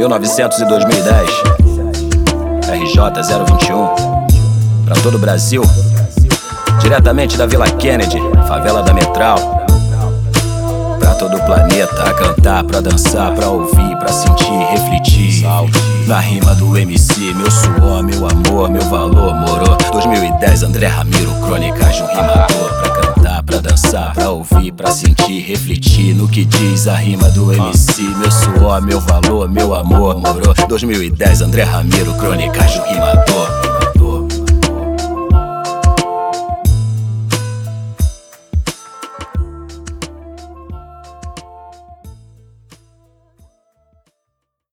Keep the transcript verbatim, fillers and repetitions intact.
mil e novecentos e dois mil e dez, R J zero vinte e um, pra todo o Brasil, diretamente da Vila Kennedy, favela da Metral. Pra todo o planeta, pra cantar, pra dançar, pra ouvir, pra sentir, refletir. Na rima do M C, meu suor, meu amor, meu valor, moro. dois mil e dez, André Ramiro, crônicas de um rimador. Pra cantar, pra dançar, pra ouvir, pra sentir, refletir no que diz a rima do M C. Meu suor, meu valor, meu amor, moro. dois mil e dez, André Ramiro, crônicas de um rimador.